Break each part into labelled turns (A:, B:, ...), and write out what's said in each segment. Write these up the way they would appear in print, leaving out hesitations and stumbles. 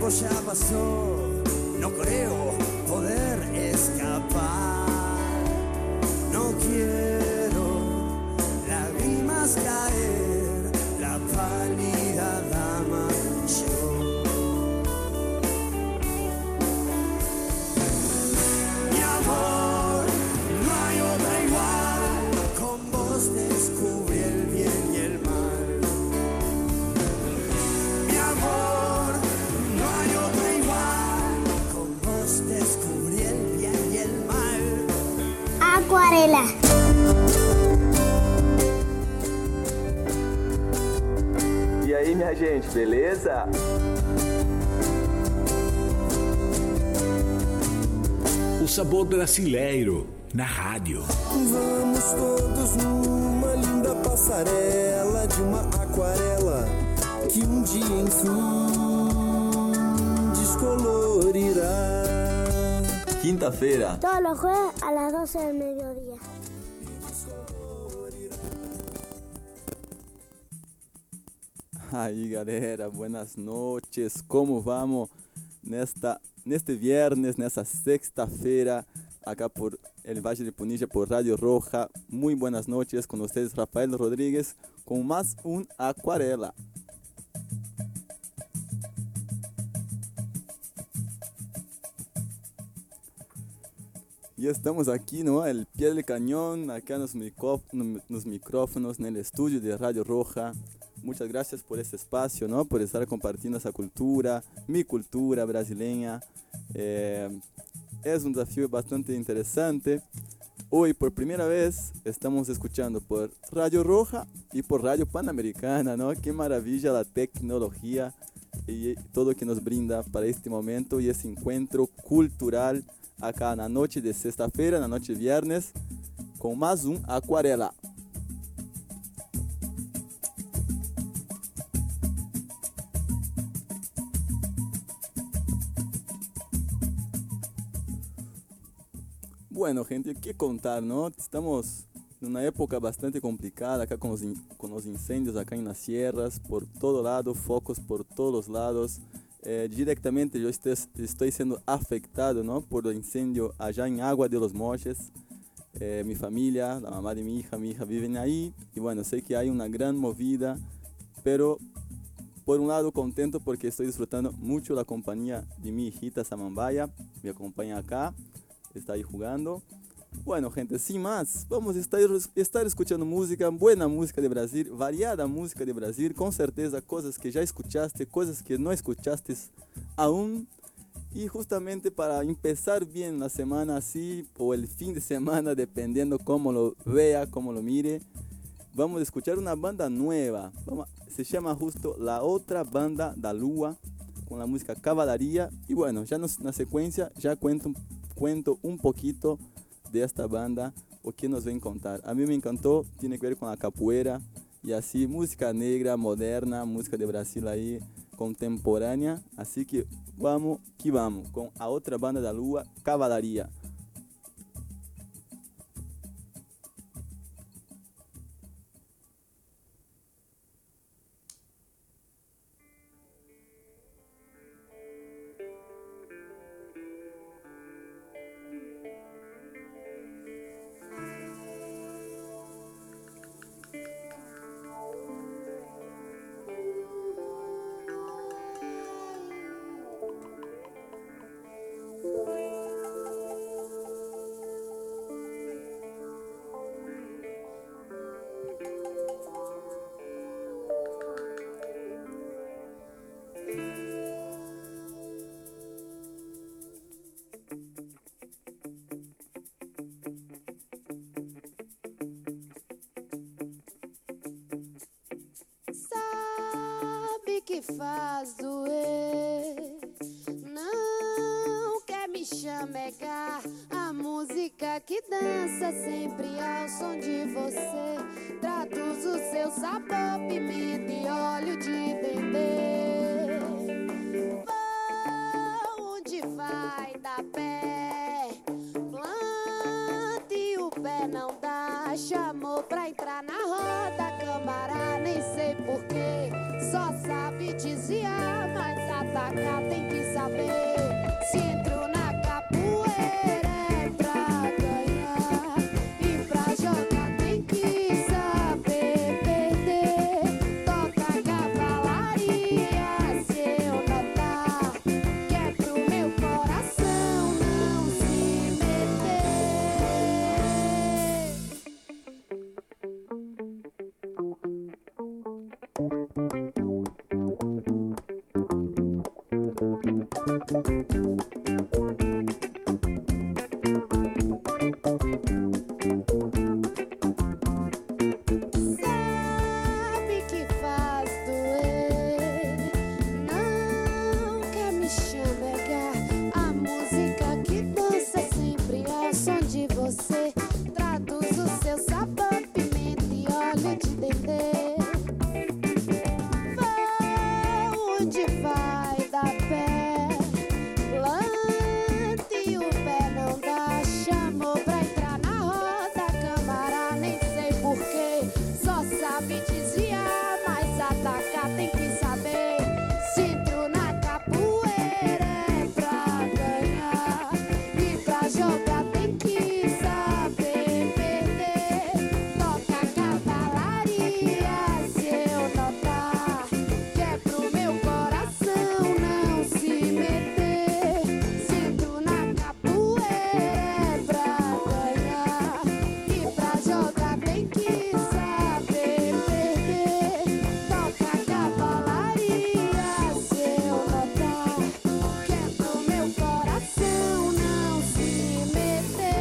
A: tiempo ya pasó, no creo poder escapar. No quiero lágrimas caer, la pálida dama yo. Mi amor, no hay otra igual, con vos descubrí el bien y el mal. Mi amor, no hay otra igual, con vos descubrí el bien y el mal.
B: Acuarela.
C: E aí, minha gente, beleza?
D: O sabor brasileiro na rádio.
E: Vamos todos numa linda passarela de uma aquarela que um dia enfim descolorirá.
C: Quinta-feira.
B: Todos los jueves a las 12 del mediodía.
C: Aí, galera, buenas noches. Como vamos neste viernes, nessa sexta-feira, acá por el Valle de Punilla, por Radio Roja? Muy buenas noches con ustedes, Rafael Rodríguez, con más un Acuarela. Y estamos aquí, ¿no? Al pie del cañón, acá nos micrófonos, en el estudio de Radio Roja. Muchas gracias por este espacio, ¿no? Por estar compartiendo esa cultura, mi cultura brasileña. Es un desafío bastante interesante. Hoy, por primera vez, estamos escuchando por Radio Roja y por Radio Panamericana, ¿no? Qué maravilla la tecnología y todo lo que nos brinda para este momento y ese encuentro cultural acá en la noche de sexta-feira, en la noche de viernes, con más un Acuarela. Bueno, gente, ¿qué contar, no? Estamos en una época bastante complicada acá con los incendios acá en las sierras, por todo lado, focos por todos los lados. Directamente yo estoy siendo afectado, ¿no? Por el incendio allá en Agua de los Moches. Mi familia, la mamá de mi hija viven ahí. Y bueno, sé que hay una gran movida, pero por un lado contento porque estoy disfrutando mucho la compañía de mi hijita Samambaya. Me acompaña acá, está ahí jugando. Bueno, gente, sin más, vamos a estar escuchando música, buena música de Brasil, variada música de Brasil, con certeza cosas que ya escuchaste, cosas que no escuchaste aún. Y justamente para empezar bien la semana así, o el fin de semana, dependiendo cómo lo vea, cómo lo mire, vamos a escuchar una banda nueva. Se llama justo La Otra Banda da Lua, con la música Cavalaria. Y bueno, ya na secuencia ya cuento un poquito de esta banda, o que nos ven contar. A mí me encantó, tiene que ver con la capoeira y así, música negra, moderna, música de Brasil ahí, contemporánea. Así que vamos, con A Otra Banda da Lua, Cavalaria.
F: Que faz doer, não quer me chamegar. A música que dança sempre ao som de você, traduz o seu sabor, pimenta e óleo de dendê. Vou onde vai dar pé, plante o pé não dá. Chamou pra entrar na roda, camará, nem sei porquê. Só sabe desviar, mas atacar tem que Sabe que faz doer, não quer me chamegar. A música que dança sempre ao som de você traduz o seu sabor, pimenta e óleo de dendê. Vá onde vai dar pé, plante o pé, não dá. Chamou pra entrar na roda, câmara, nem sei porquê. Só sabe desviar, mas atacar tem que saber. Se entro na capoeira é pra ganhar, e pra jogar tem que saber perder. Toca cavalaria, se eu notar que é pro meu coração não se meter. Se entro na capoeira é pra ganhar, e pra jogar tem que saber perder. Toca cavalaria, se eu notar que é pro meu coração não se meter.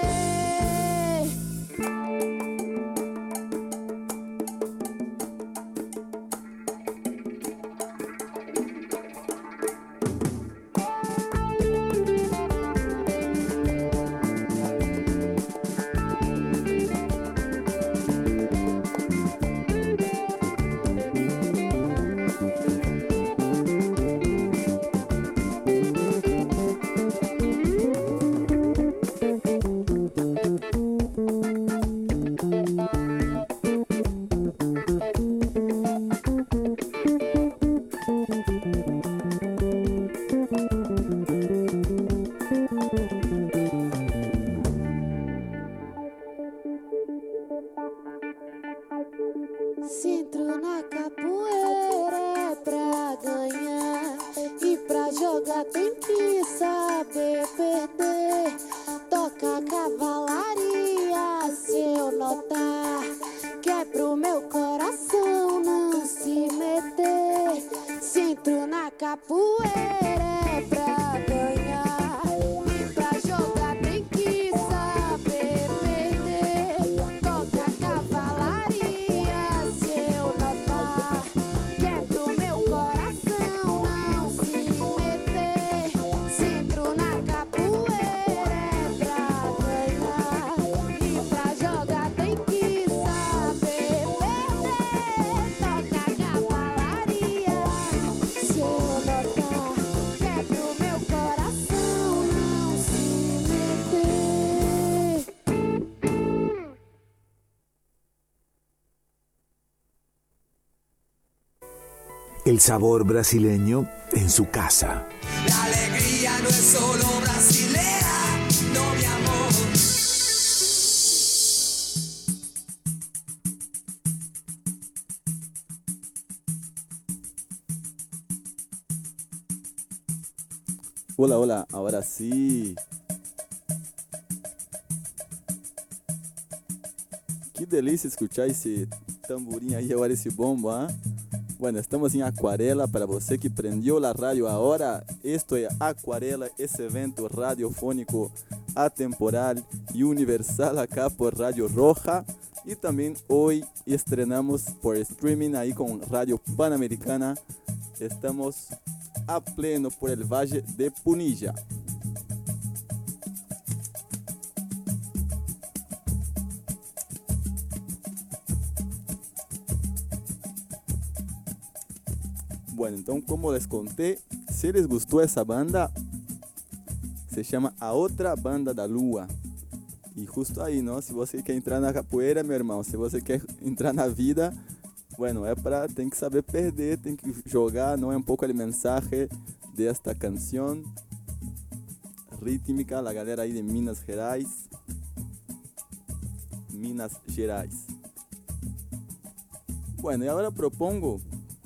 F: Se entro na capoeira é pra ganhar, e pra jogar tem que saber perder. Toca cavalaria, se eu notar que é pro meu coração não se meter. Se entro na capoeira é pra ganhar, e pra jogar tem que saber perder. Toca cavalaria, se eu notar que é pro meu coração não se meter. Se entro na capoeira é pra ganhar, e pra jogar tem que saber perder. Toca cavalaria, se eu notar que é pro meu coração não se meter.
D: El sabor brasileño en su casa.
A: La alegría no es solo brasilera, no mi amor.
C: Hola, hola, ahora sí. Que delícia escuchar esse tamborim aí, agora esse bombo, ¿ah? Bueno, estamos em Aquarela. Para você que prendió a rádio agora, esto é Aquarela, esse evento radiofônico atemporal e universal acá por Radio Roja. E também hoje estrenamos por streaming aí com Radio Panamericana. Estamos a pleno por el Valle de Punilla. Bueno, então como les conté, se les gostou essa banda, se chama A Outra Banda da Lua. E justo aí, não? Se você quer entrar na capoeira, meu irmão, se você quer entrar na vida, bueno, tem que saber perder, tem que jogar, não é um pouco a mensagem desta canção rítmica, a galera aí de Minas Gerais. Bueno, e agora propongo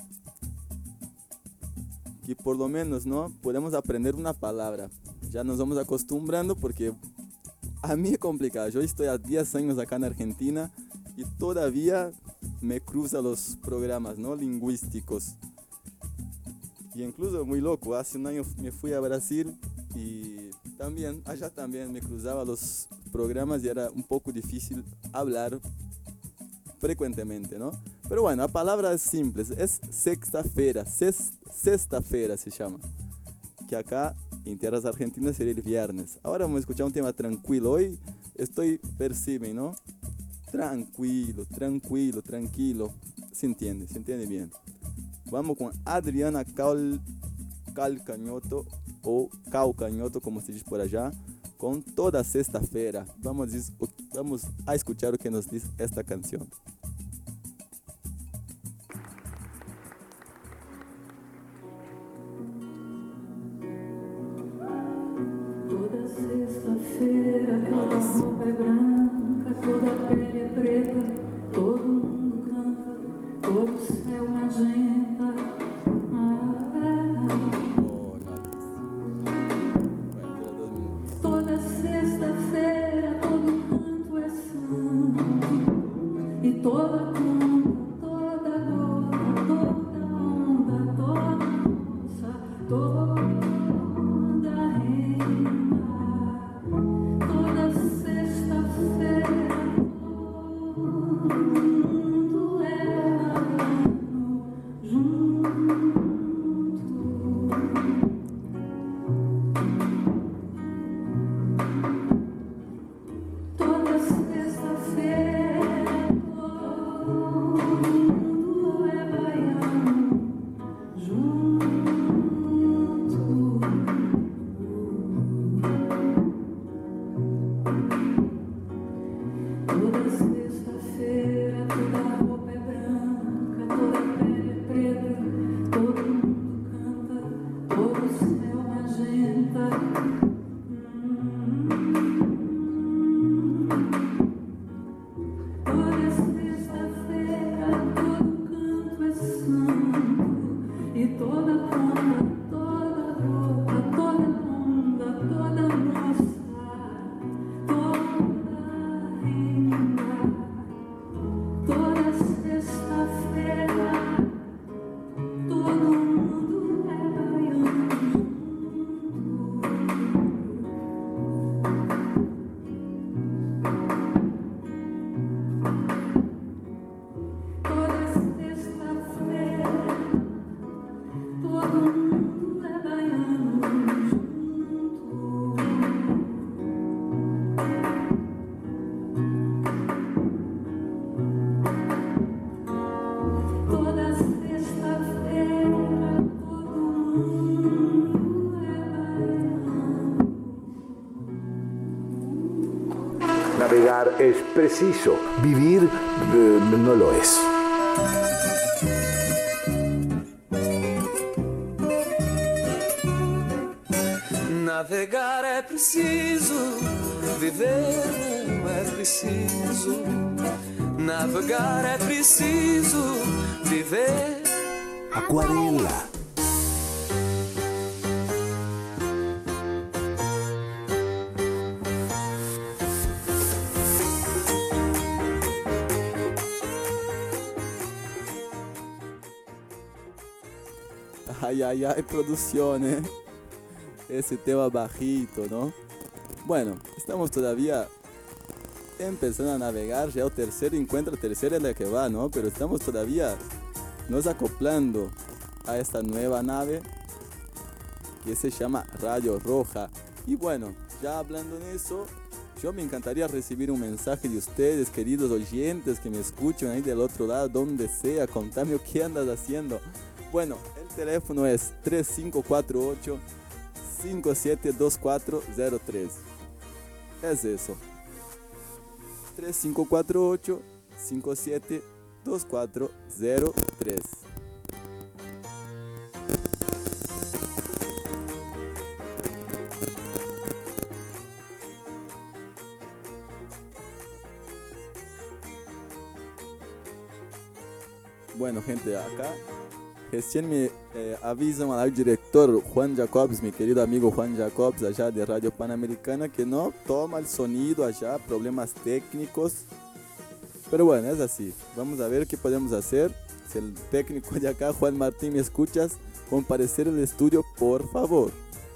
C: que por lo menos, ¿no?, podemos aprender una palabra. Ya nos vamos acostumbrando porque a mí es complicado. Yo estoy a 10 años acá en Argentina y todavía me cruzan los programas, ¿no?, lingüísticos. Y incluso muy loco, hace un año me fui a Brasil y allá también me cruzaba los programas y era un poco difícil hablar frecuentemente, ¿no? Pero bueno, la palabra es simple, es sexta-feira, sexta-feira se llama, que acá en tierras argentinas sería el viernes. Ahora vamos a escuchar un tema tranquilo, hoy perciben, ¿no? Tranquilo, se entiende bien. Vamos con Adriana Calcanhoto, o Calcanhoto, como se dice por allá, con Toda Sexta-feira. Vamos a escuchar lo que nos dice esta canción.
G: Toda sexta-feira, aquela roupa é branca, toda a pele é preta, todo mundo canta, todo o céu magenta. Toda sexta-feira, todo canto é santo, e toda conta, toda gota, toda onda, toda moça, toda
D: Navegar es preciso, vivir no lo es.
A: Navegar é preciso, viver não é preciso. Navegar é preciso, viver.
D: Acuarela.
C: Ay, producción, ese tema bajito, ¿no? Bueno, estamos todavía empezando a navegar, ya el tercer encuentro, tercera es la que va, ¿no? Pero estamos todavía nos acoplando a esta nueva nave que se llama Radio Roja. Y bueno, ya hablando en eso, yo me encantaría recibir un mensaje de ustedes, queridos oyentes que me escuchan ahí del otro lado, donde sea, contame qué andas haciendo. Bueno, el teléfono es 3548-572403. Es eso. 3548-572403. Bueno, gente, acá recién me avisan al director Juan Jacobs, mi querido amigo Juan Jacobs, allá de Radio Panamericana, que no toma el sonido allá, problemas técnicos. Pero bueno, es así. Vamos a ver qué podemos hacer. Si el técnico de acá, Juan Martín, me escuchas, comparecer al estudio, por favor.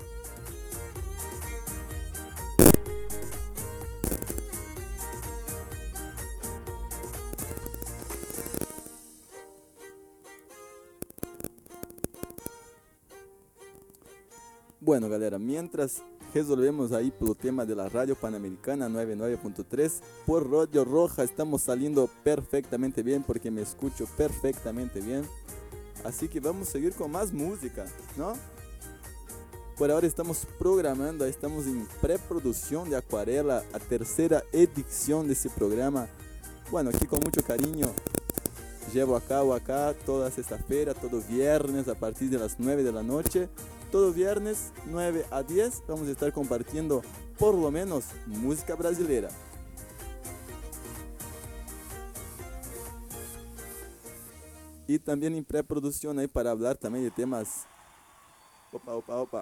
C: Bueno, galera, mientras resolvemos ahí pelo tema de la Radio Panamericana 99.3, por Radio Roja estamos saliendo perfectamente bien porque me escucho perfectamente bien. Así que vamos a seguir con más música, ¿no? Por ahora estamos programando, estamos en preproducción de Acuarela, a tercera edición de ese programa. Bueno, aquí con mucho cariño llevo a cabo acá toda sexta-feira, todo viernes a partir de las 9 de la noche. Todo viernes 9 a 10 vamos a estar compartiendo por lo menos música brasileira. Y también en preproducción ahí para hablar también de temas. Opa.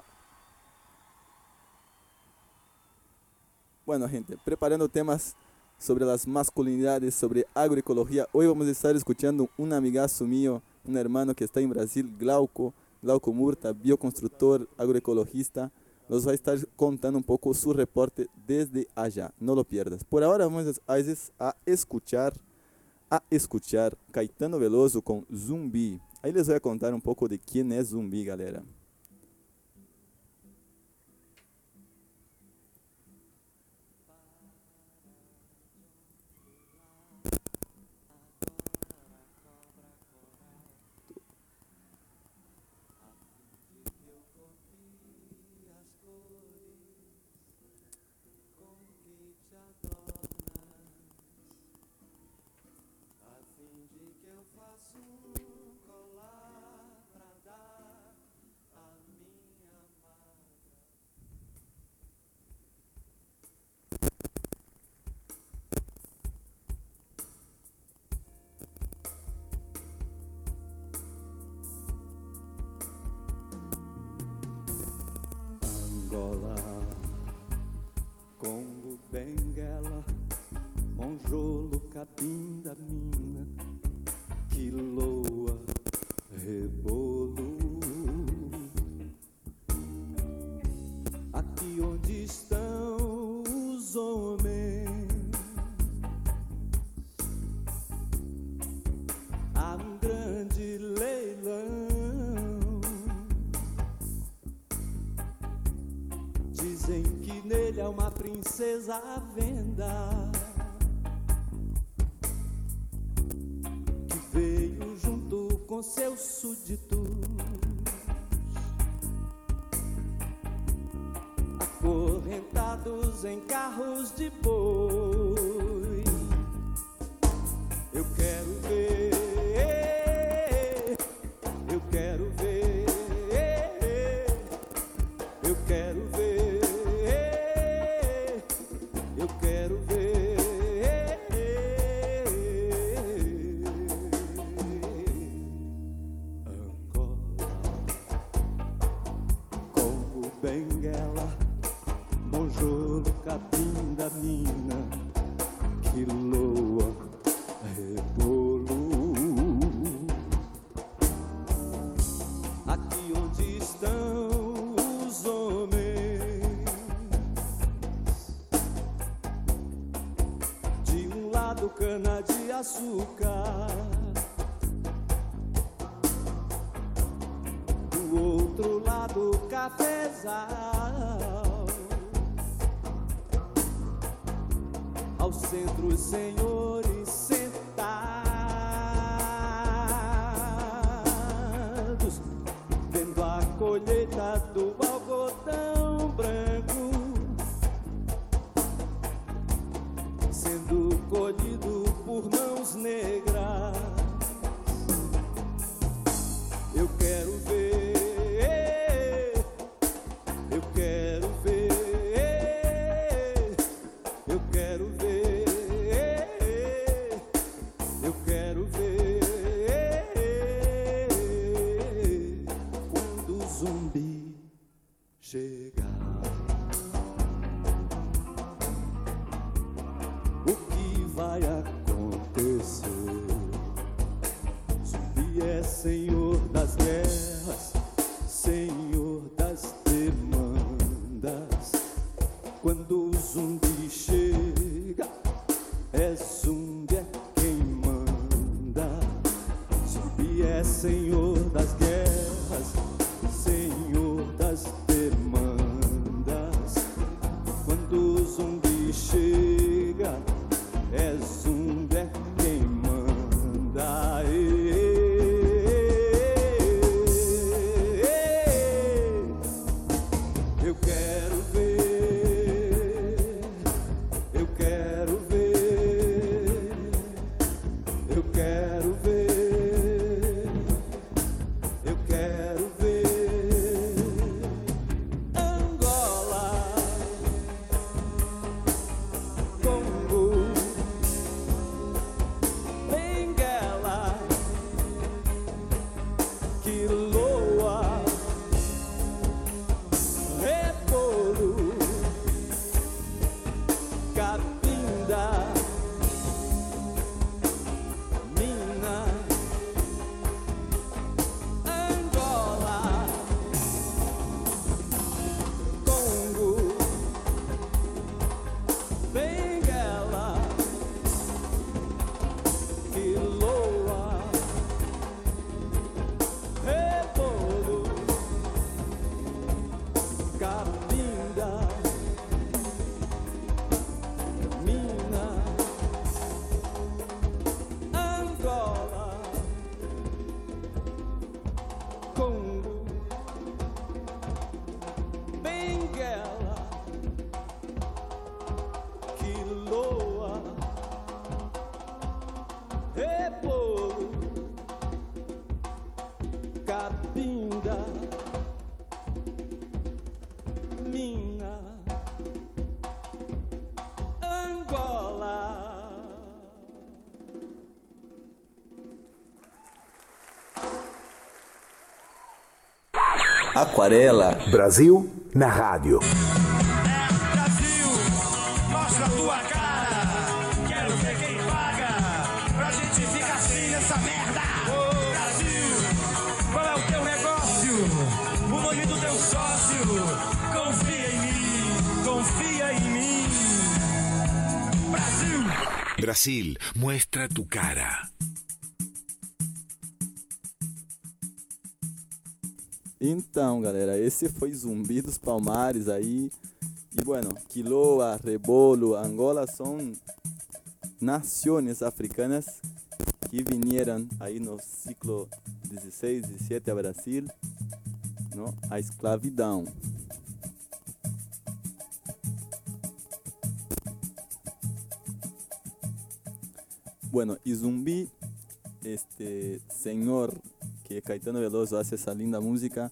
C: Bueno, gente, preparando temas sobre las masculinidades, sobre agroecología. Hoy vamos a estar escuchando un amigazo mío, un hermano que está en Brasil, Glauco Murta, bioconstructor, agroecologista. Nos va a estar contando un poco su reporte desde allá. No lo pierdas. Por ahora vamos a escuchar Caetano Veloso con Zumbi. Aí les voy a contar un poco de quién es Zumbi, galera.
A: Angola, Congo, Benguela, Monjolo, Cabinda, Mina, Quiloa, Rebolo. Aqui onde estão os homens, há um grande leilão. Dizem que nele há uma princesa à venda, que veio junto com seus súditos, acorrentados em carros de boi. Eu quero ver, eu quero ver, eu quero ver. Eu quero ver Angola, Congo, Benguela, Monjolo, Cabinda, Mina, Quiloa, Rebolo. Aqui onde estão os homens, do cana de açúcar, do outro lado cafezal, ao centro os senhores sentados, vendo a colheita do algodão branco sendo colhido por mãos negras. Eu quero ver, eu quero ver, eu quero ver, eu quero ver quando o zumbi chegar. O que vai acontecer? Zumbi é senhor das guerras,
E: Senhor das demandas. Quando o zumbi chega, é zumbi é quem manda. Zumbi é Senhor das guerras, Senhor das demandas. Quando o zumbi chega, é zumbi é quem manda. Eu quero ver, eu quero ver, eu quero ver, eu quero ver Angola, Congo, Benguela, Quiloa, Repolho, Cabinda, Mina, Angola, Congo, Benguela, Quiloa, Repolho, Cabinda, Mina, Angola, Congo, Benguela, Quiloa, Repolho, Cabinda, Mina, Angola.
D: Aquarela. Brasil na rádio.
A: Brasil, mostra a tua cara. Quero ver quem paga pra gente ficar assim nessa merda. Ô Brasil, qual é o teu negócio? O nome do teu sócio? Confia em mim, confia em mim. Brasil.
H: Brasil, muestra tu cara.
C: Então, galera, esse foi Zumbi dos Palmares aí. E, bueno, Quiloa, Rebolo, Angola são nações africanas que vieram aí no século XVI, XVII a Brasil, não? A escravidão. Bueno, y Zumbi, este señor que Caetano Veloso hace esa linda música,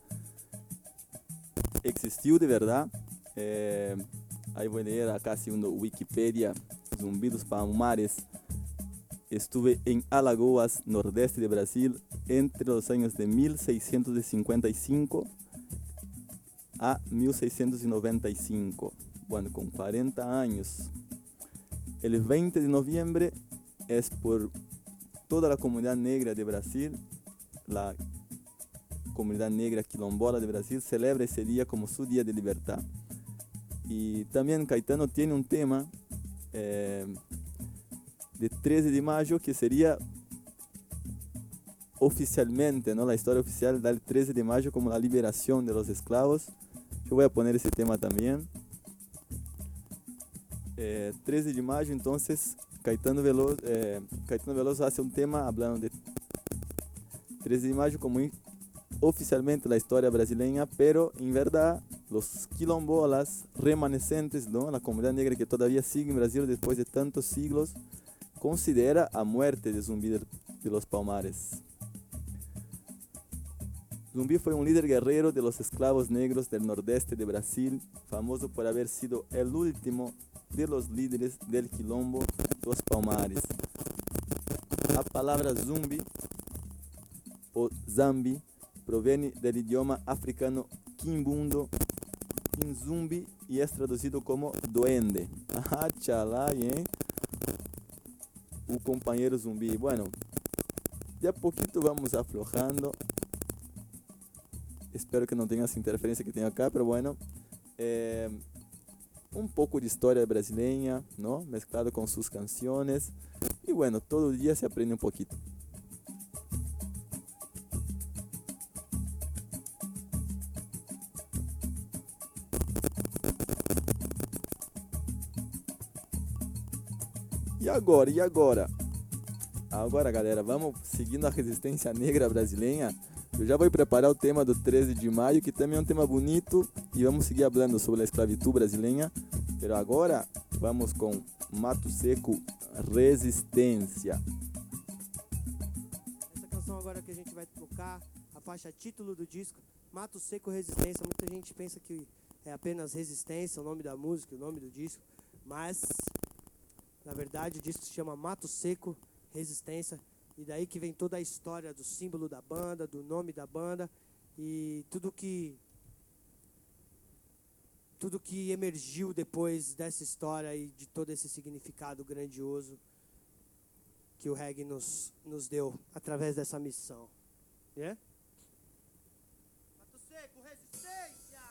C: existió de verdad. Ahí voy a leer acá segundo Wikipedia. Zumbi dos Palmares estuve en Alagoas, nordeste de Brasil, entre los años de 1655 a 1695. Bueno, con 40 años. El 20 de noviembre es por toda la comunidad negra de Brasil, la comunidad negra quilombola de Brasil celebra ese día como su día de libertad. Y también Caetano tiene un tema de 13 de mayo que sería oficialmente, ¿no? La historia oficial da el 13 de mayo como la liberación de los esclavos. Yo voy a poner ese tema también. 13 de mayo, entonces Caetano Veloso hace un tema hablando de 13 de mayo como oficialmente la historia brasileña, pero en verdad los quilombolas remanescentes, ¿no? La comunidad negra que todavía sigue en Brasil después de tantos siglos, considera a muerte de Zumbi de los Palmares. Zumbi fue un líder guerrero de los esclavos negros del nordeste de Brasil, famoso por haber sido el último de los líderes del quilombo dos Palmares. La palabra zumbi o zambi proviene del idioma africano quimbundo, inzumbi, y es traducido como duende. Ah, chalá, ¿eh? O compañero zumbi. Bueno, de a poquito vamos aflojando espero que não tenha essa interferência que tem acá, pero bueno, un poco de historia brasileña, ¿no? Mezclado con sus canciones, y bueno, todo el día se aprende un poquito. E agora? Agora, galera, vamos seguindo a resistência negra brasileira. Eu já vou preparar o tema do 13 de maio, que também é um tema bonito, e vamos seguir falando sobre a escravidão brasileira. Mas agora, vamos com Mato Seco, Resistência.
I: Essa canção agora que a gente vai tocar, a faixa título do disco, Mato Seco, Resistência. Muita gente pensa que é apenas Resistência, o nome da música, o nome do disco, mas... Na verdade, o disco se chama Mato Seco, Resistência, e daí que vem toda a história do símbolo da banda, do nome da banda, e tudo que emergiu depois dessa história e de todo esse significado grandioso que o reggae nos deu através dessa missão. Yeah? Mato Seco, Resistência!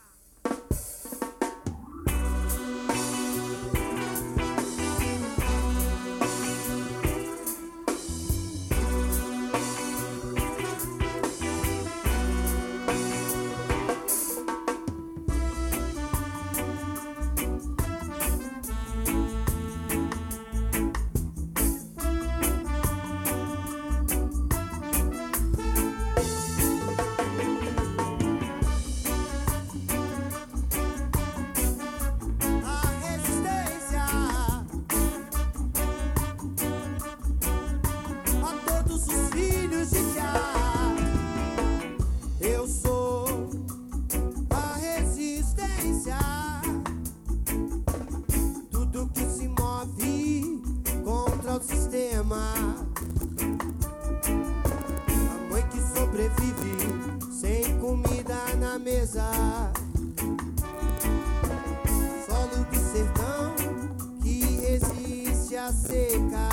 I: Solo do sertão que resiste à seca.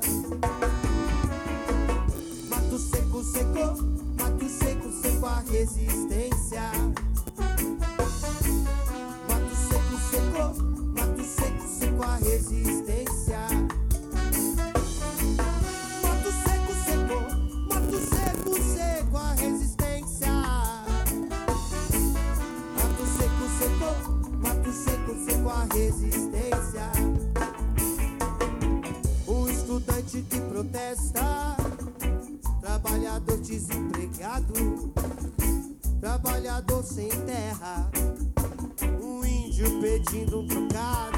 I: Mato seco, seco, mato seco, seco a resistência. Mato seco, seco, mato seco, seco a resistência. Mato seco, seco, mato seco, seco a resistência. Mato seco, seco a resistência. O estudante que protesta, trabalhador desempregado, trabalhador sem terra, um índio pedindo um trocado.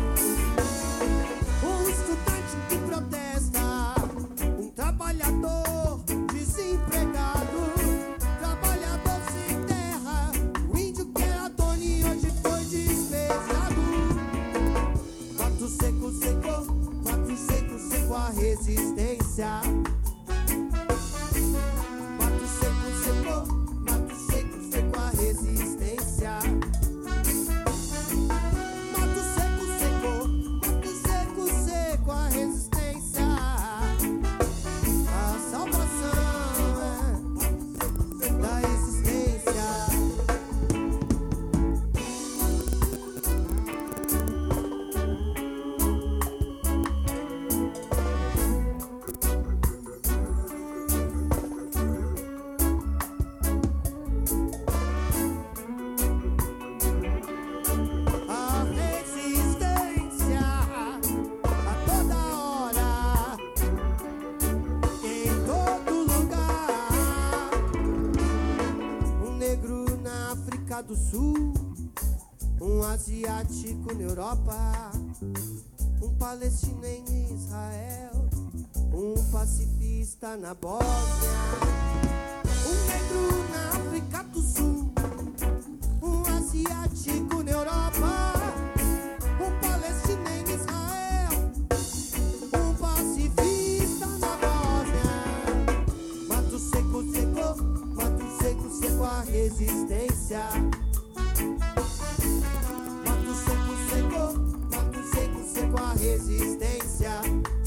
I: O estudante que protesta, um trabalhador desempregado, trabalhador sem terra, o índio que era dono e hoje foi despejado. Mato seco, seco, mato seco, seco a resistência. Mato seco, seco, mato seco, seco a resistência. Mato seco, seco, mato seco, seco a resistência. A salvação é da existência. A resistência a toda hora, em todo lugar. Um negro na África do Sul, um asiático na Europa, um palestino em Israel, um pacifista na Bósnia. Um negro na África do Sul, um asiático na Europa, um palestino em Israel, um pacifista na Bósnia. Mato seco, seco, mato seco, seco a resistência. Mato seco, seco, mato seco, seco a resistência.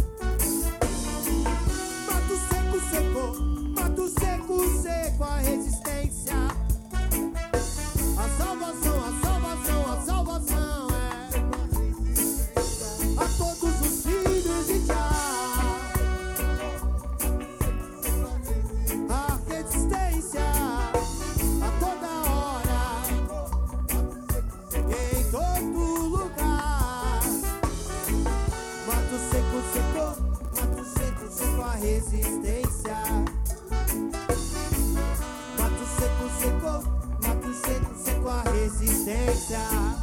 I: Mato seco, seco, mato seco, seco a resistência.
A: resistência.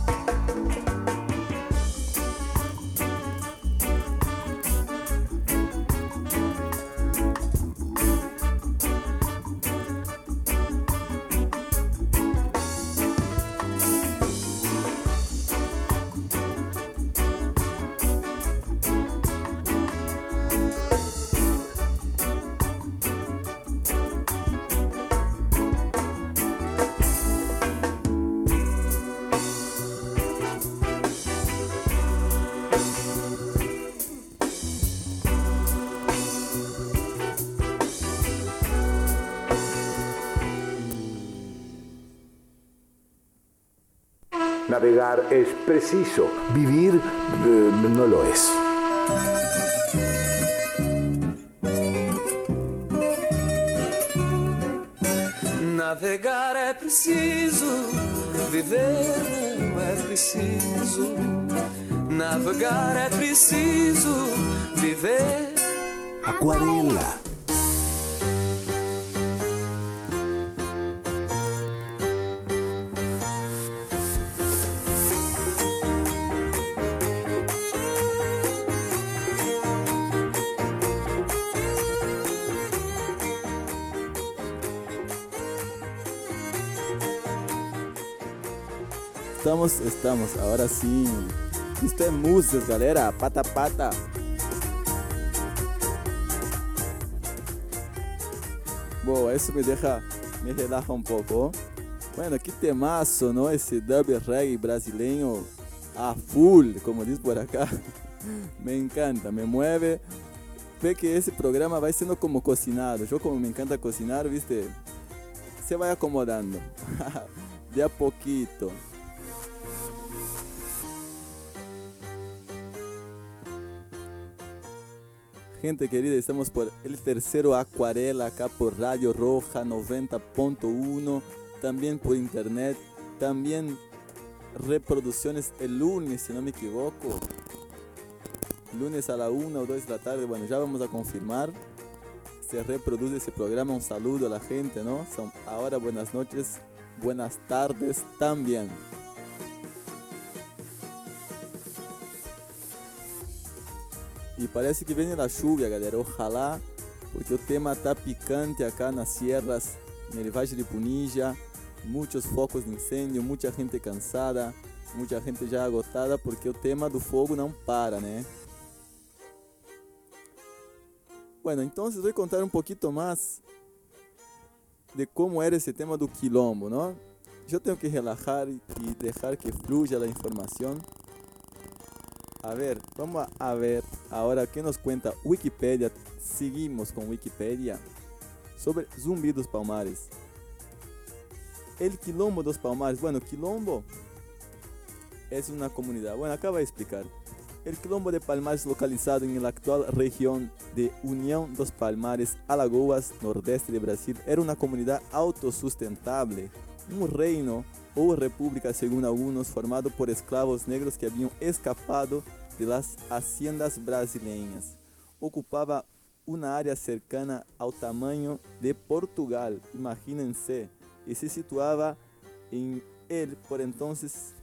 D: Navegar es preciso, vivir no lo es.
E: Navegar é preciso, viver não é preciso. Navegar é preciso, viver.
D: Acuarela.
C: Estamos, ahora sí. Isto é músicas, galera, pata pata. Boa, isso me relaja um pouco. Bueno, que temaço, não? Esse dub reggae brasileiro a full, como diz por acá. Me encanta, me mueve. Ve que esse programa vai sendo como cocinado. Eu, como me encanta cocinar, viste, se vai acomodando. De a poquito. Gente querida, estamos por el tercero Acuarela, acá por Radio Roja 90.1, también por internet, también reproducciones el lunes, si no me equivoco, lunes a la 1 o 2 de la tarde, bueno, ya vamos a confirmar, se reproduce ese programa, un saludo a la gente, ¿no? Ahora buenas noches, buenas tardes también. E parece que vem a chuva, galera. Ojalá, porque o tema tá picante acá nas sierras, no Valle de Punilla. Muitos focos de incêndio, muita gente cansada, muita gente já agotada, porque o tema do fogo não para, né? Bueno, então vou contar um pouquinho mais de como era esse tema do quilombo, não? Eu tenho que relajar e deixar que fluya a informação. A ver, vamos a ver ahora qué nos cuenta Wikipedia. Seguimos con Wikipedia sobre Zumbi dos Palmares. El Quilombo dos Palmares. Bueno, Quilombo es una comunidad. Bueno, acá voy a explicar. El Quilombo de Palmares, localizado en la actual región de Unión dos Palmares, Alagoas, nordeste de Brasil, era una comunidad autosustentable, un reino o república, según algunos, formado por esclavos negros que habían escapado de las haciendas brasileñas. Ocupaba una área cercana al tamaño de Portugal, imagínense, y se situaba en el por entonces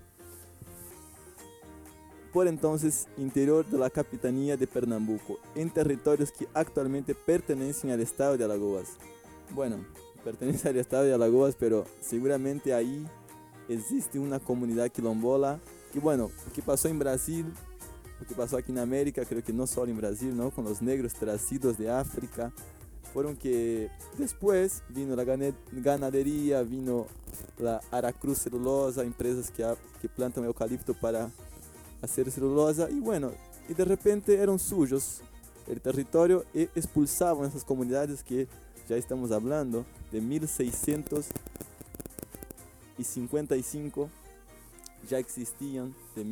C: interior de la capitanía de Pernambuco, en territorios que actualmente pertenecen al estado de Alagoas. Bueno, pertenece al estado de Alagoas, pero seguramente ahí existe una comunidad quilombola que, bueno, que pasó en Brasil, o que pasó aquí en América, creo que no solo en Brasil, ¿no? Con los negros trazidos de África, fueron que después vino la ganadería, vino la Aracruz celulosa, empresas que plantan eucalipto para hacer celulosa, y bueno, y de repente eran suyos el territorio y expulsaban esas comunidades que ya estamos hablando de 1655, ya existían de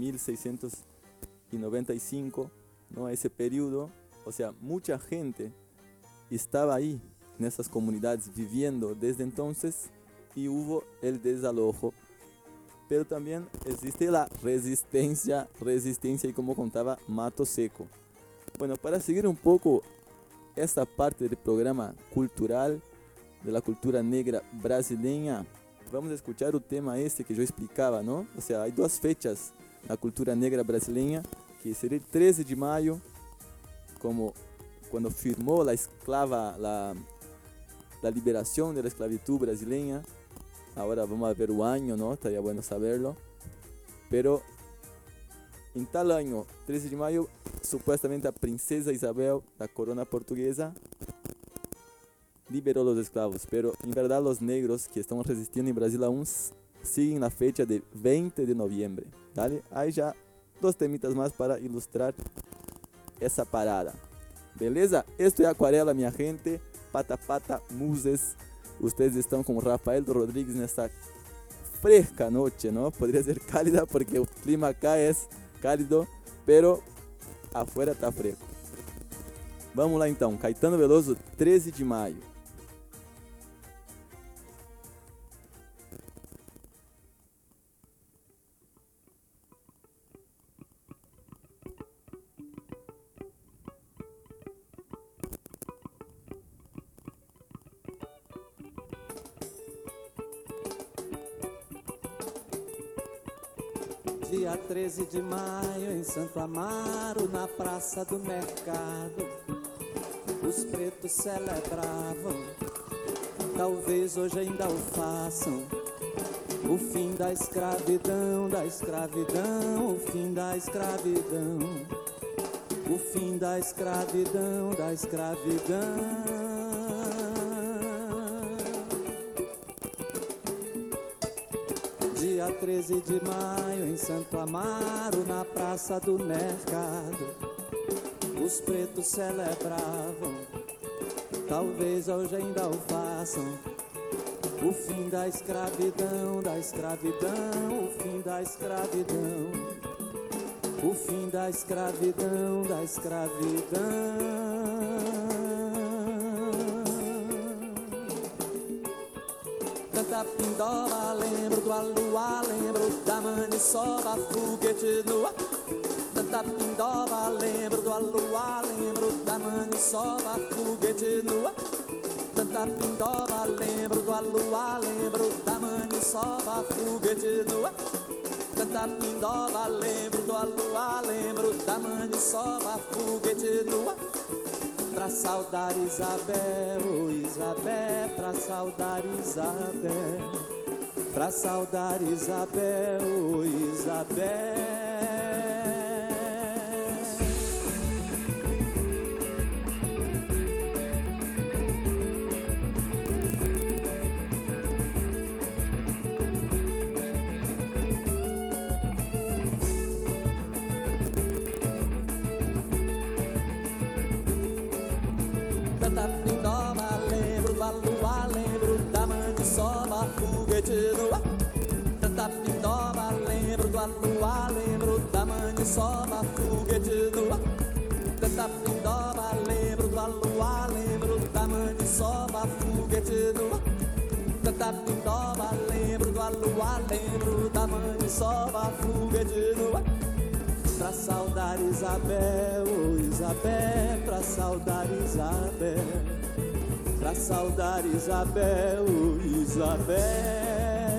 C: 1695, ¿no? A ese periodo, o sea, mucha gente estaba ahí en esas comunidades viviendo desde entonces y hubo el desalojo. Pero también existe la resistencia y como contaba Mato Seco. Bueno, para seguir un poco esta parte del programa cultural, de la cultura negra brasileña, vamos escuchar o tema este que eu explicava, não? Ou seja, há duas fechas na cultura negra brasileira, que seria 13 de maio, como quando firmou a esclava, a liberação da esclavitud brasileira. Agora vamos ver o ano, não? Estaria bueno saberlo. Pero em tal ano, 13 de maio, supostamente a princesa Isabel, da corona portuguesa, liberou os escravos. Pero em verdade os negros que estão resistindo em Brasil aún siguen na fecha de 20 de novembro. ¿Vale? Aí já 2 temitas mais para ilustrar essa parada. Beleza? Esto é Aquarela, minha gente. Pata Pata Muses. Ustedes estão com Rafael Rodrigues nessa fresca noite, não? Poderia ser cálida porque o clima acá é cálido, pero afuera está fresco. Vamos lá então, Caetano Veloso, 13 de maio.
J: Dia 13 de maio em Santo Amaro, na Praça do Mercado, os pretos celebravam, talvez hoje ainda o façam, o fim da escravidão, da escravidão, o fim da escravidão, o fim da escravidão, da escravidão. Dia 13 de maio em Santo Amaro, na Praça do Mercado, os pretos celebravam, talvez hoje ainda o façam, o fim da escravidão, da escravidão, o fim da escravidão, o fim da escravidão, da escravidão. Canta pindoba, lembro do aluá, lembro da maniçoba, foguete no ar. Canta pindoba, lembro do aluá, lembro da maniçoba, foguete no ar. Canta pindoba, lembro do aluá, lembro da maniçoba, foguete no ar. Canta pindoba, lembro do aluá, lembro da maniçoba, foguete no ar. Pra saudar Isabel, oh Isabel, pra saudar Isabel, pra saudar Isabel, oh Isabel. Canta pindoba, lembro do aluá, lembro da maniçoba, foguete no ar. Canta pindoba, lembro do aluá, lembro da maniçoba, foguete no ar. Canta pindoba, lembro do aluá, lembro da maniçoba, foguete no ar. Canta pindoba, lembro do aluá, lembro da maniçoba, foguete no ar. Pra saudar Isabel, oh Isabel, pra saudar Isabel, pra saudar Isabel, oh Isabel.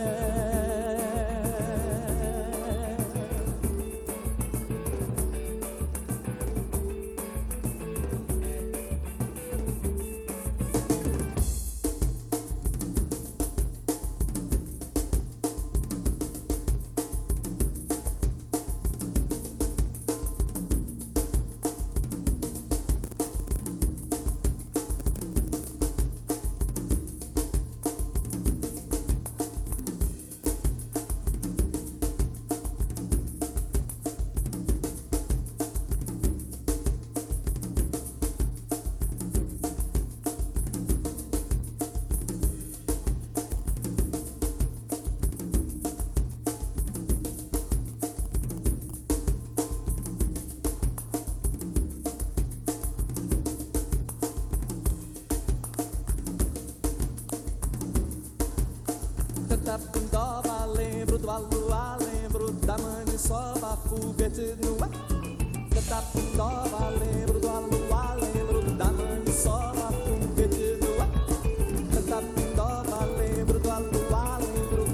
J: Canta pindoba, lembro do aluá, lembro da maniçoba, foguete no ar. Canta pindoba, lembro do aluá, lembro da maniçoba, foguete no ar. Canta pindoba, lembro do aluá, lembro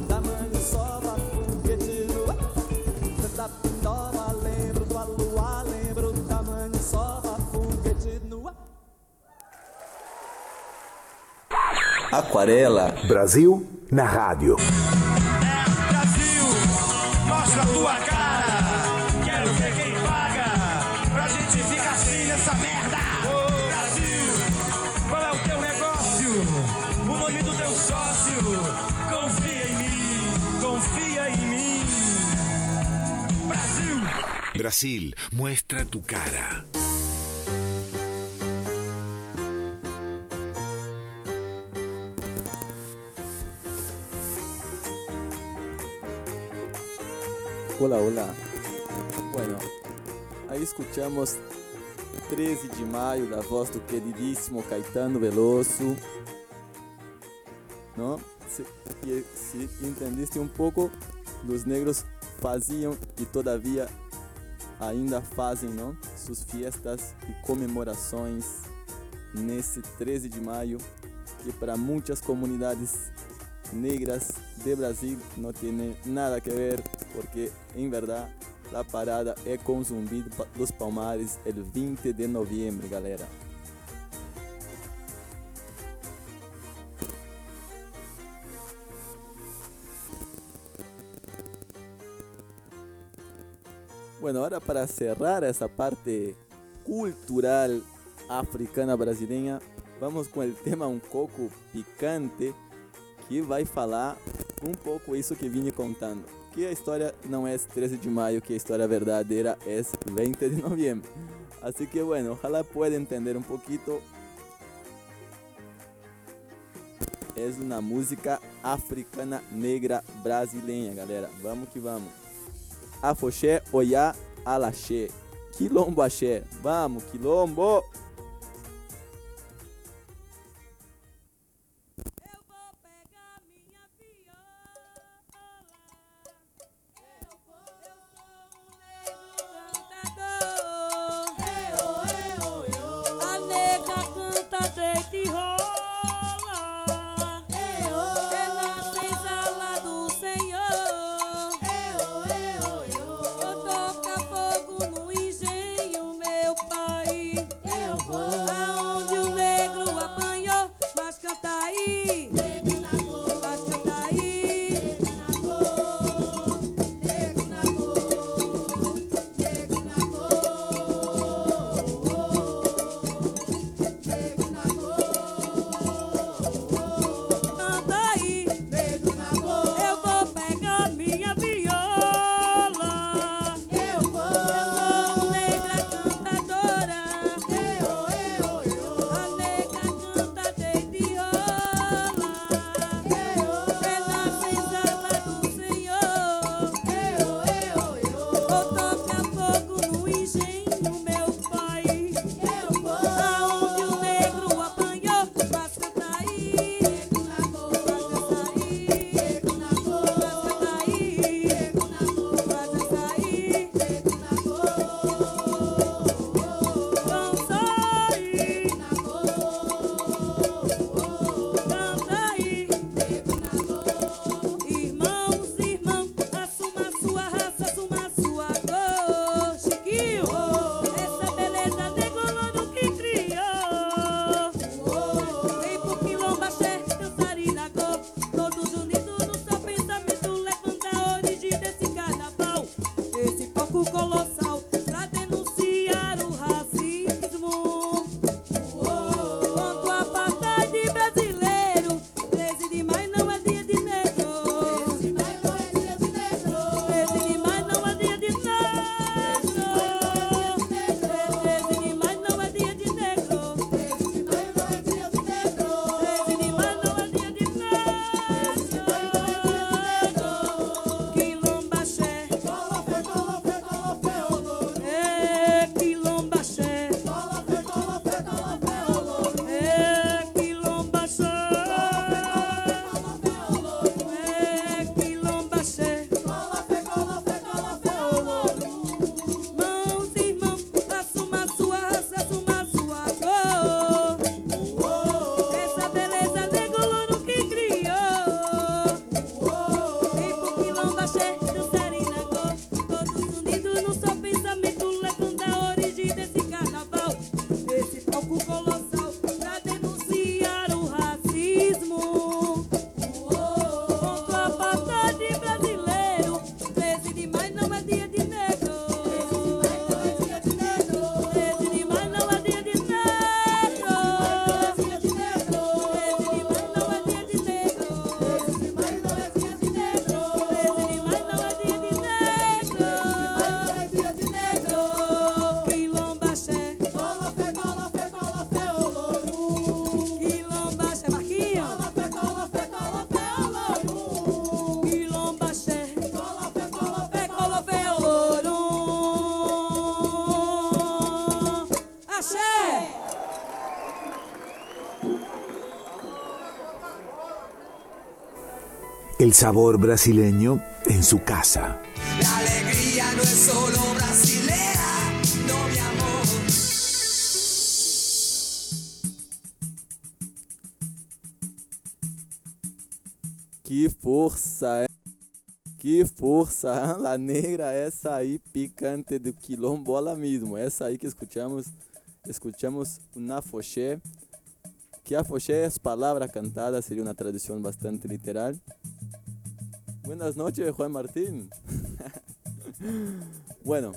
H: Aquarela.
D: Brasil na rádio.
A: Brasil, mostra a tua cara. Quero ver quem paga pra gente ficar assim nessa merda. Brasil, qual é o teu negócio? O nome do teu sócio? Confia em mim, confia em mim. Brasil.
H: Brasil, muestra tu cara.
C: Hola, hola. Bueno, ahí escuchamos 13 de maio, da voz do queridíssimo Caetano Veloso, ¿no? Se entendiste um pouco, os negros faziam e todavia ainda fazem, não? Suas fiestas e comemorações nesse 13 de maio, que para muitas comunidades negras de Brasil não tem nada que ver, porque em verdade a parada é com Zumbi dos Palmares el 20 de novembro, galera. Bueno, ahora para cerrar essa parte cultural africana brasileira, vamos com o tema um pouco picante, que vai falar um pouco isso que vim contando. Que a história não é 13 de maio, que a história verdadeira é 20 de novembro. Assim que, bueno, ojalá pueda entender um pouquito. É uma música africana negra brasileira, galera. Vamos que vamos. Afoxé, Oiá, Alaxé. Quilombo axé. Vamos, quilombo!
D: el sabor brasileño en su casa.
J: La alegría no es solo brasilera, no mi amor.
C: Que força, La Negra, essa aí picante do quilombola mesmo, essa aí que escuchamos un afoxé, que afoxé es palabra cantada, sería una traducción bastante literal. Buenas noches, Juan Martín. Bueno,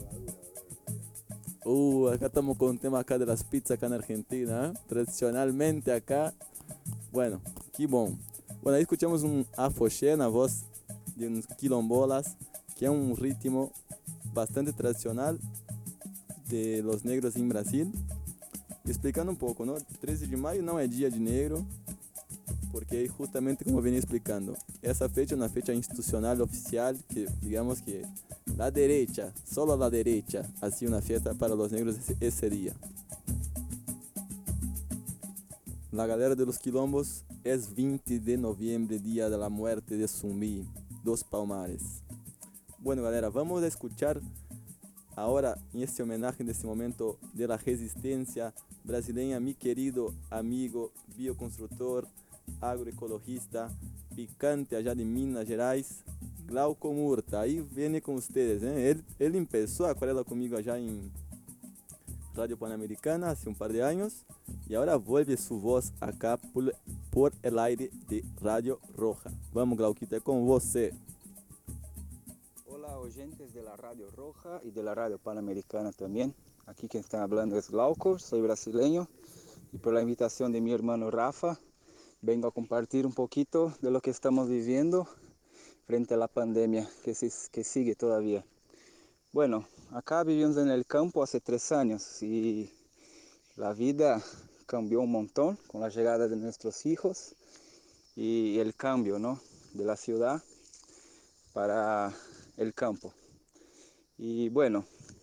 C: acá estamos con un tema acá de las pizzas acá en Argentina, ¿eh? Tradicionalmente acá, bueno, que bom. Bueno, ahí escuchamos un afoxé na voz de unos quilombolas, que es un ritmo bastante tradicional de los negros en Brasil. Explicando un poco, ¿no? 13 de mayo no es día de negro, porque justamente como venía explicando, esa fecha es una fecha institucional oficial que digamos que la derecha, solo la derecha, hacía una fiesta para los negros ese día. La galera de los quilombos es 20 de noviembre, día de la muerte de Zumbi dos Palmares. Bueno, galera, vamos a escuchar ahora en este homenaje, en este momento de la resistencia brasileña, mi querido amigo bioconstructor, agroecologista, picante allá de Minas Gerais, Glauco Murta. Ahí viene con ustedes, ¿eh? Él empezó a acuarela conmigo allá en Radio Panamericana hace un par de años y ahora vuelve su voz acá por el aire de Radio Roja. Vamos, Glauquita, é com você.
K: Hola, oyentes de la Radio Roja y de la Radio Panamericana también. Aquí quien está hablando es Glauco, soy brasileño y por la invitación de mi hermano Rafa vengo a compartir un poquito de lo que estamos viviendo frente a la pandemia que sigue todavía. Bueno, acá vivimos en el campo hace 3 años y la vida cambió un montón con la llegada de nuestros hijos y el cambio, ¿no?, de la ciudad para el campo. Y bueno,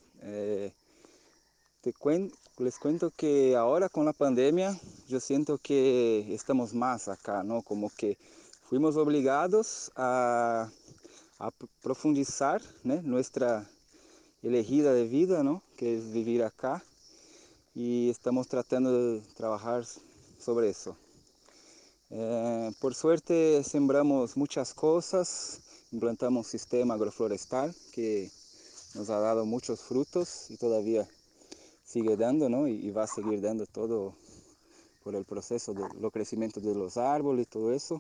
K: les cuento que ahora con la pandemia yo siento que estamos más acá, ¿no? Como que fuimos obligados a profundizar, ¿no?, nuestra elegida de vida, ¿no?, que es vivir acá, y estamos tratando de trabajar sobre eso. Por suerte sembramos muchas cosas, implantamos un sistema agroflorestal que nos ha dado muchos frutos y todavía sigue dando, ¿no?, y va a seguir dando todo por el proceso del crecimiento de los árboles y todo eso.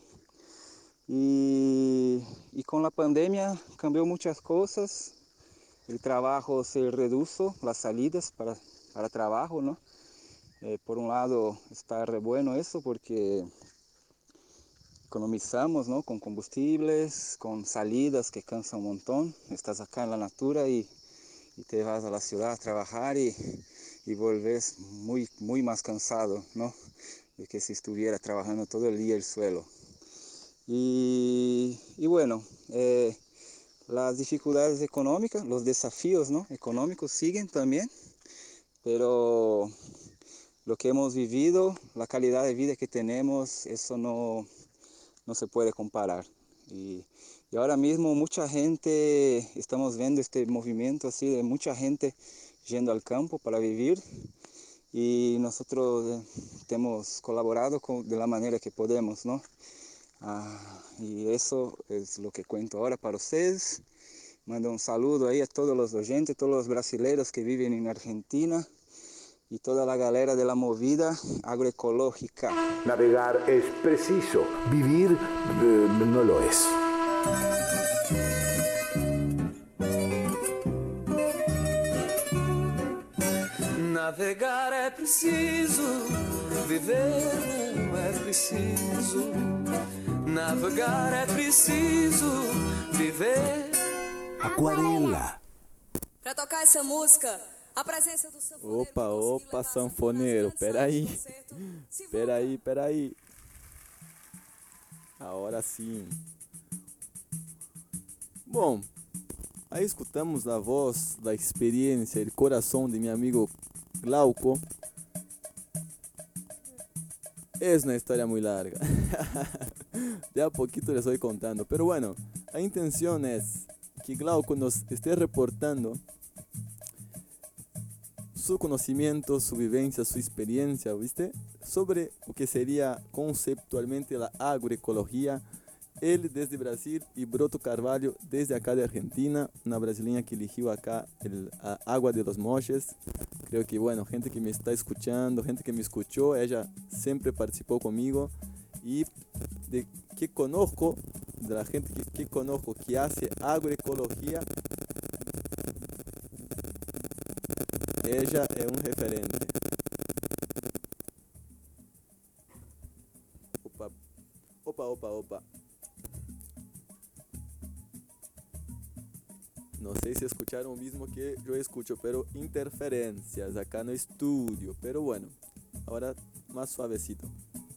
K: Y con la pandemia cambió muchas cosas, el trabajo se redujo, las salidas para trabajo, ¿no? Por un lado está re bueno eso porque economizamos, ¿no?, con combustibles, con salidas que cansan un montón. Estás acá en la natura y te vas a la ciudad a trabajar y volvés muy más cansado, ¿no?, de que si estuviera trabajando todo el día el suelo. Y bueno, las dificultades económicas, los desafíos, ¿no?, económicos siguen también, pero lo que hemos vivido, la calidad de vida que tenemos, eso no se puede comparar. Y ahora mismo mucha gente, estamos viendo este movimiento así de mucha gente yendo al campo para vivir, y nosotros hemos colaborado de la manera que podemos, ¿no? Y eso es lo que cuento ahora para ustedes. Mando un saludo ahí a todos los oyentes, todos los brasileños que viven en Argentina y toda la galera de la movida agroecológica.
D: Navegar es preciso, vivir no lo es.
J: Navegar é preciso, viver não é preciso. Navegar é preciso, viver.
D: Acuarela.
L: Para tocar essa música, a presença do sanfoneiro.
C: Opa, sanfoneiro, peraí. Agora sim. Bom, aí escutamos a voz, da experiência, o coração de meu amigo Glauco. É uma história muito larga. De a poquito les voy contando. Pero bueno, la intención es que Glauco nos esté reportando su conocimiento, su vivencia, su experiencia, ¿viste? Sobre lo que sería conceptualmente la agroecología. Él desde Brasil y Broto Carvalho desde acá de Argentina, una brasileña que eligió acá a Agua de los Moches. Creo que, bueno, gente que me está escuchando, gente que me escuchó, ella siempre participó conmigo. Y de que conozco, de la gente que conozco que hace agroecología, ella es un referente. Opa. No sé si escucharon lo mismo que yo escucho, pero interferencias acá no estudio. Pero bueno, ahora más suavecito.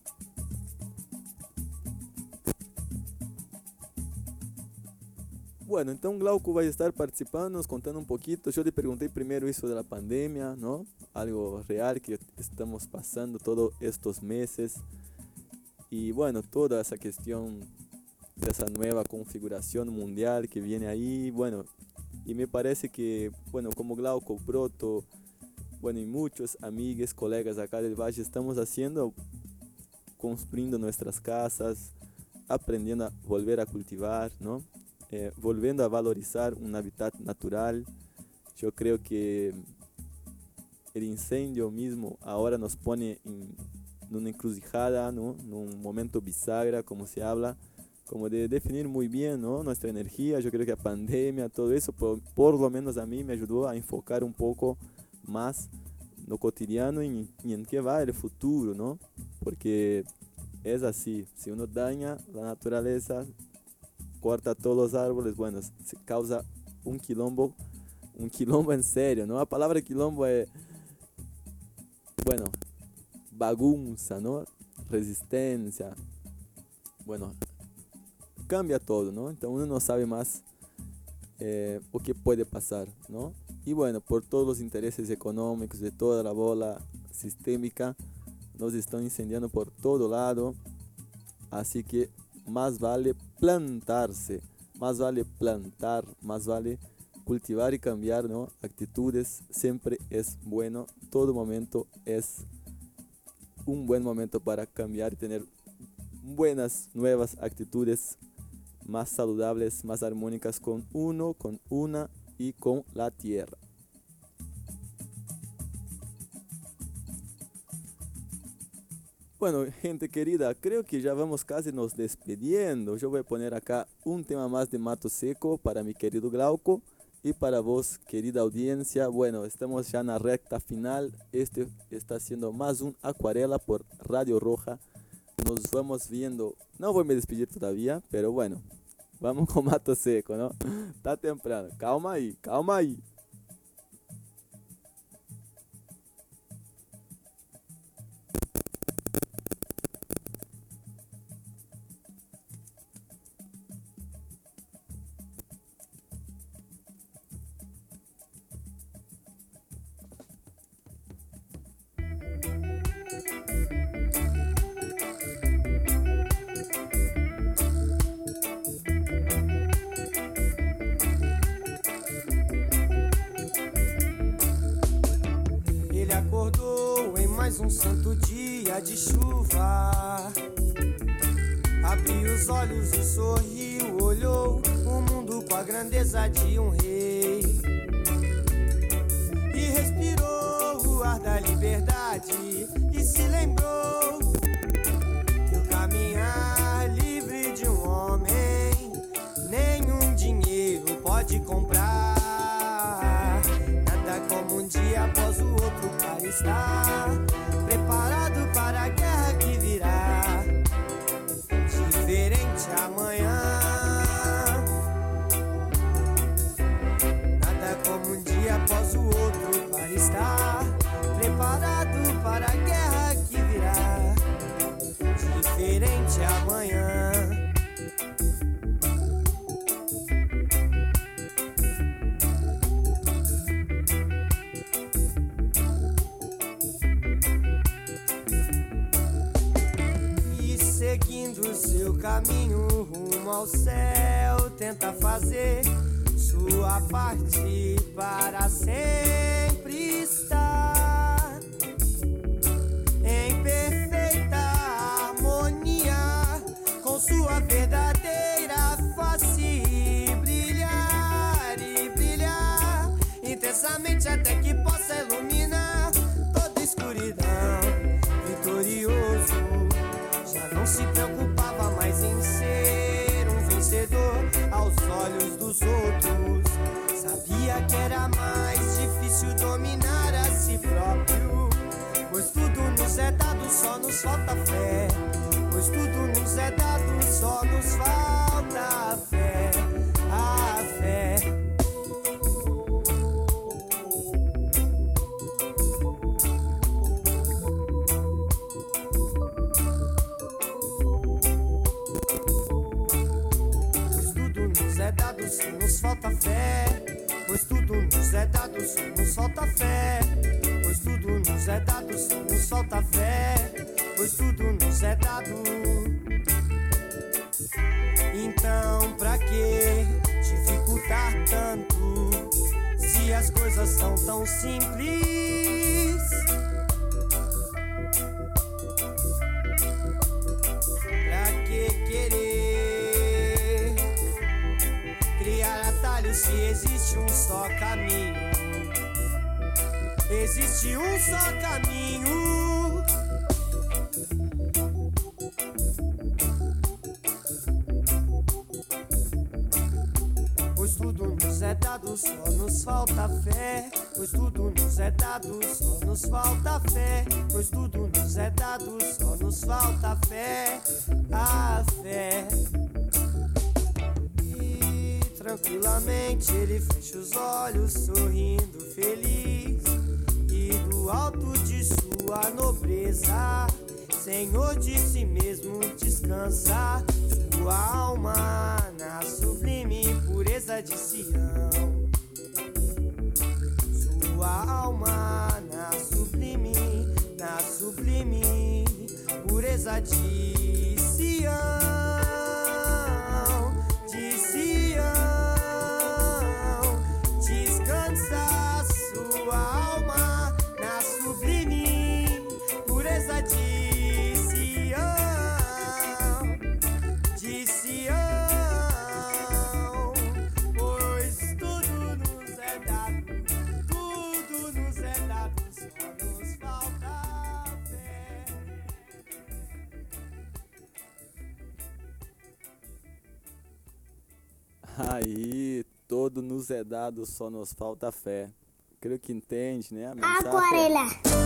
C: Bueno, então Glauco vai estar participando, nos contando um pouquinho. Eu lhe perguntei primeiro isso da pandemia, não? Algo real que estamos passando todos estes meses. E, bueno, toda essa questão dessa nova configuração mundial que vem aí, bueno, e me parece que, bueno, como Glauco, Broto, bueno, e muitos amigos, colegas acá del Valle estamos haciendo, construindo nossas casas, aprendendo a volver a cultivar, não? Volviendo a valorizar un hábitat natural. Yo creo que el incendio mismo ahora nos pone en una encrucijada, ¿no? En un momento bisagra, como se habla, como de definir muy bien, ¿no? Nuestra energía. Yo creo que la pandemia, todo eso, por lo menos a mí me ayudó a enfocar un poco más lo cotidiano y en qué va el futuro, ¿no? Porque es así, si uno daña la naturaleza, corta todos los árboles, bueno, se causa un quilombo en serio, ¿no? La palabra quilombo es, bueno, bagunza, ¿no? Resistencia, bueno, cambia todo, ¿no? Entonces uno no sabe más o qué puede pasar, ¿no? Y bueno, por todos los intereses económicos de toda la bola sistémica, nos están incendiando por todo lado, así que más vale plantarse, más vale plantar, más vale cultivar y cambiar, ¿no? Actitudes siempre es bueno, todo momento es un buen momento para cambiar y tener buenas, nuevas actitudes más saludables, más armónicas con uno, con una y con la tierra. Bueno, gente querida, creo que ya vamos casi nos despidiendo. Yo voy a poner acá un tema más de Mato Seco para mi querido Glauco y para vos, querida audiencia. Bueno, estamos ya en la recta final. Este está siendo más un Acuarela por Radio Roja. Nos vamos viendo. No voy a me despedir todavía, pero bueno, vamos con Mato Seco, ¿no? Está temprano. Calma ahí, calma ahí.
E: Mais um santo dia de chuva. Abriu os olhos e sorriu, olhou o mundo com a grandeza de um rei. E respirou o ar da liberdade e se lembrou que o caminhar livre de um homem nenhum dinheiro pode comprar. Nada como um dia após o outro para estar preparado para a guerra que virá. Diferente amanhã. Nada como um dia após o outro para estar preparado para a guerra que virá. Diferente amanhã. caminho rumo ao céu, tenta fazer sua parte para sempre estar em perfeita harmonia com sua verdadeira face e brilhar intensamente até que possa iluminar toda escuridão. Vitorioso, já não se preocupava mais em ser um vencedor aos olhos dos outros. Sabia que era mais difícil dominar a si próprio, pois tudo nos é dado, só nos falta fé. Pois tudo nos é dado, só nos falta a fé. A fé. Só nos falta fé, pois tudo nos é dado, só nos falta fé. Pois tudo nos é dado, só nos falta fé. Pois tudo nos é dado. Então pra que dificultar tanto, se as coisas são tão simples? Pra que querer criar atalhos se existe um só caminho? Existe um só caminho. Pois tudo nos é dado, só nos falta fé. Pois tudo nos é dado, só nos falta fé. Pois tudo nos é dado, só nos falta fé. A fé. Tranquilamente ele fecha os olhos, sorrindo feliz, e do alto de sua nobreza, Senhor de si mesmo descansa sua alma na sublime pureza de Sião. Sua alma na sublime pureza de Sião. Descansa sua alma na sublime pureza de Sião, pois tudo nos é dado, só nos falta fé.
C: Aí, todo nos é dado, só nos falta fé. Creio que entende, né? A mensagem.
B: Acuarela.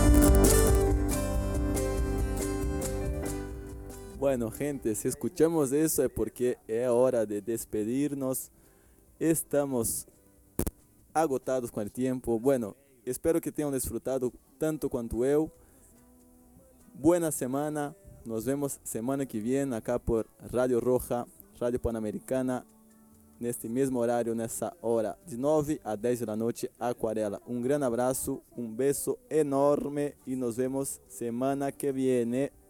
C: Bueno, gente, si escuchamos eso es porque es hora de despedirnos. Estamos agotados con el tiempo. Bueno, espero que tenham desfrutado tanto quanto eu. Buena semana. Nos vemos semana que viene acá por Radio Roja, Radio Pan-Americana. Neste mesmo horário, nessa hora, de 9 a 10 da noite, Aquarela. Um grande abraço, um beijo enorme e nos vemos semana que viene.